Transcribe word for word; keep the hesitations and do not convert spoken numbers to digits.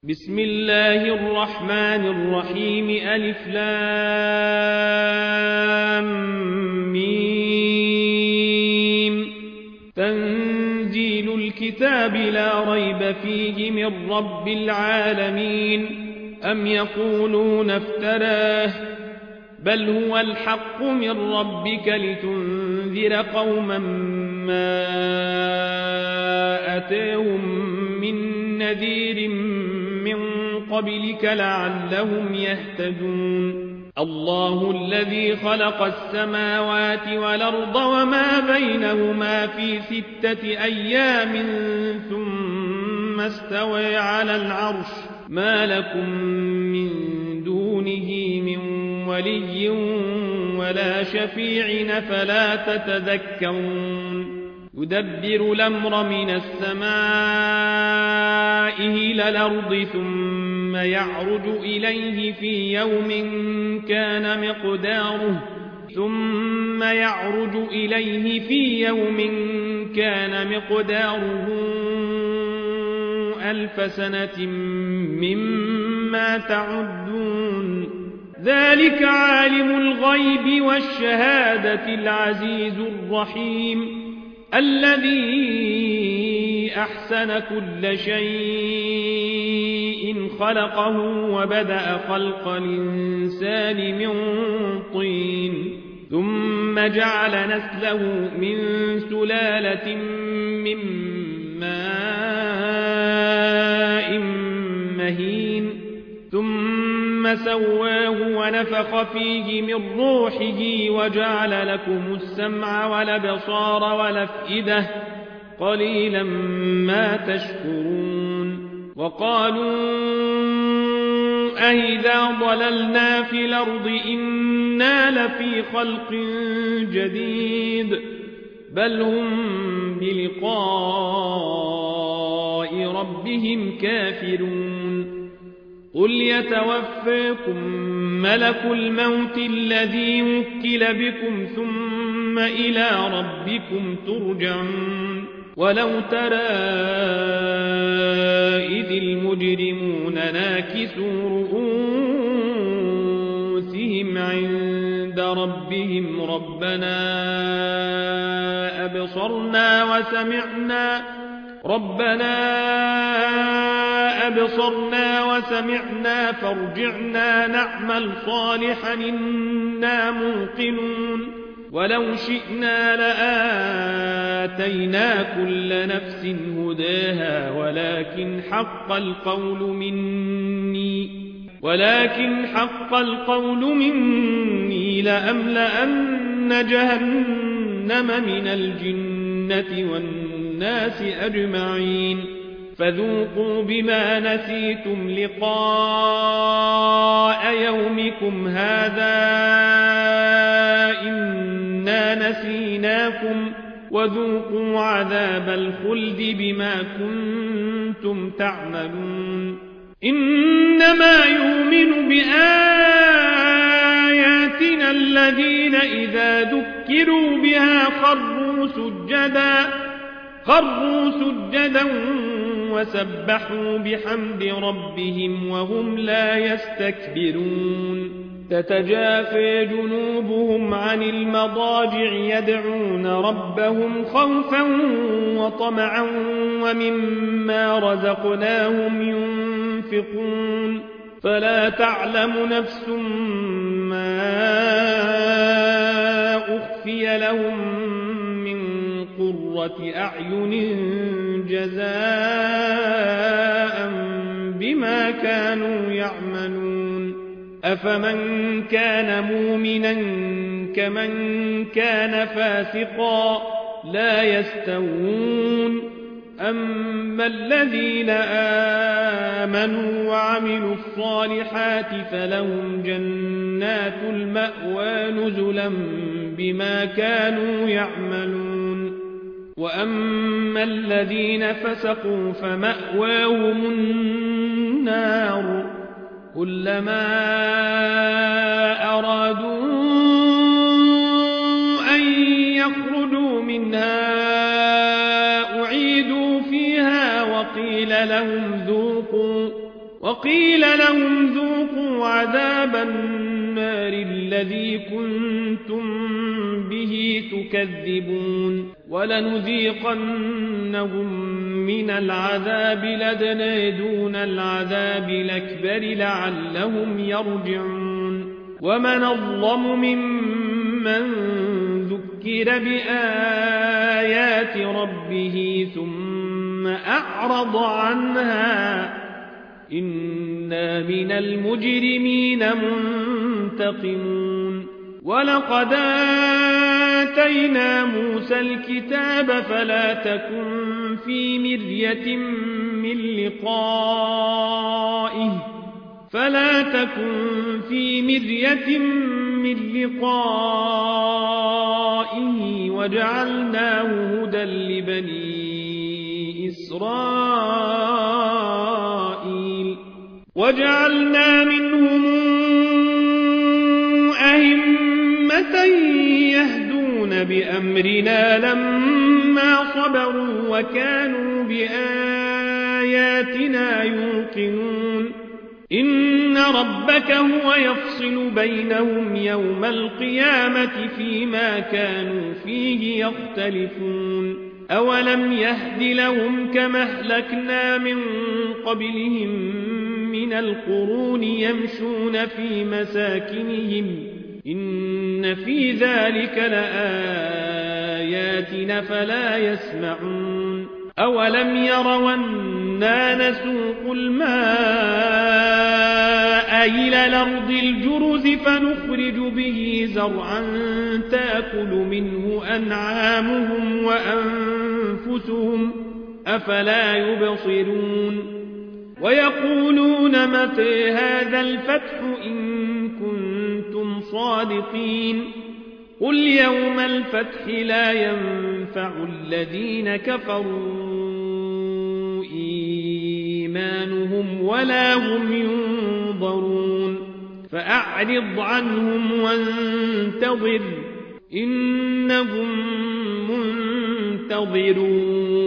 بسم الله الرحمن الرحيم ألف لام ميم تنزيل الكتاب لا ريب فيه من رب العالمين أم يقولون افتراه بل هو الحق من ربك لتنذر قوما ما أتاهم من نذير من قبلك لعلهم يهتدون الله الذي خلق السماوات والأرض وما بينهما في ستة أيام ثم استوى على العرش ما لكم من دونه من ولي ولا شفيع فلا تتذكرون يدبر الأمر من السماء إلى الأرض ثم يعرج إليه في يوم كان مقداره ثم يعرج إليه في يوم كان مقداره ألف سنة مما تعدون ذلك عالم الغيب والشهادة العزيز الرحيم الذي أحسن كل شيء خلقه وبدأ خلق الإنسان من طين ثم جعل نسله من سلالة من ماء مهين ثم سواه ونفخ فيه من روحه وجعل لكم السمع والأبصار والأفئدة قليلا ما تشكرون وقالوا أئذا ضللنا في الأرض إنا لفي خلق جديد بل هم بلقاء ربهم كافرون قل يتوفاكم ملك الموت الذي وكل بكم ثم إلى ربكم ترجعون ولو ترى إذ المجرمون ناكسوا رؤوسهم عند ربهم ربنا أبصرنا وسمعنا ربنا أبصرنا وسمعنا فارجعنا نعمل صالحا إنا موقنون ولو شئنا لآتينا كل نفس هداها ولكن حق القول مني ولكن حق القول مني لأملأن جهنم من الجنة والناس أجمعين فذوقوا بما نسيتم لقاء يومكم هذا إنا نسيناكم وذوقوا عذاب الخلد بما كنتم تعملون إنما يؤمن بآياتنا الذين إذا ذكروا بها خروا سجدا خروا سجدا وسبحوا بحمد ربهم وهم لا يستكبرون تتجافى جنوبهم عن المضاجع يدعون ربهم خوفا وطمعا ومما رزقناهم ينفقون فلا تعلم نفس ما أخفي لهم من قرة أعين جزاء بما كانوا يعملون أفمن كان مؤمنا كمن كان فاسقا لا يستوون أما الذين آمنوا وعملوا الصالحات فلهم جنات المأوى نزلا بما كانوا يعملون وأما الذين فسقوا فمأواهم النار كلما أرادوا أن يخرجوا منها أعيدوا فيها وقيل لهم ذوقوا وقيل لهم ذوقوا عذاب النار الذي كنتم به تكذبون ولنذيقنهم من العذاب الأدنى دون العذاب الأكبر لعلهم يرجعون ومن أظلم ممن ذكر بآيات ربه ثم أعرض عنها إنا من المجرمين منتقمون ولقد آتينا موسى الكتاب فلا تكن في مرية من لقائه فلا تكن في مرية من لقائه وجعلناه هدى لبني إسرائيل وجعلنا منهم أئمة يهدون بأمرنا لما صبروا وكانوا بآياتنا يوقنون إن ربك هو يفصل بينهم يوم القيامة فيما كانوا فيه يختلفون أولم يهد لهم كما أهلكنا من قبلهم من القرون يمشون في مساكنهم إن في ذلك لآيات فلا يسمعون أولم يروا أنا نسوق الماء إلى الأرض الجرز فنخرج به زرعا تأكل منه أنعامهم وأنفسهم أفلا يبصرون ويقولون متى هذا الفتح إن كنتم صادقين قل يوم الفتح لا ينفع الذين كفروا إيمانهم ولا هم ينظرون فأعرض عنهم وانتظر إنهم منتظرون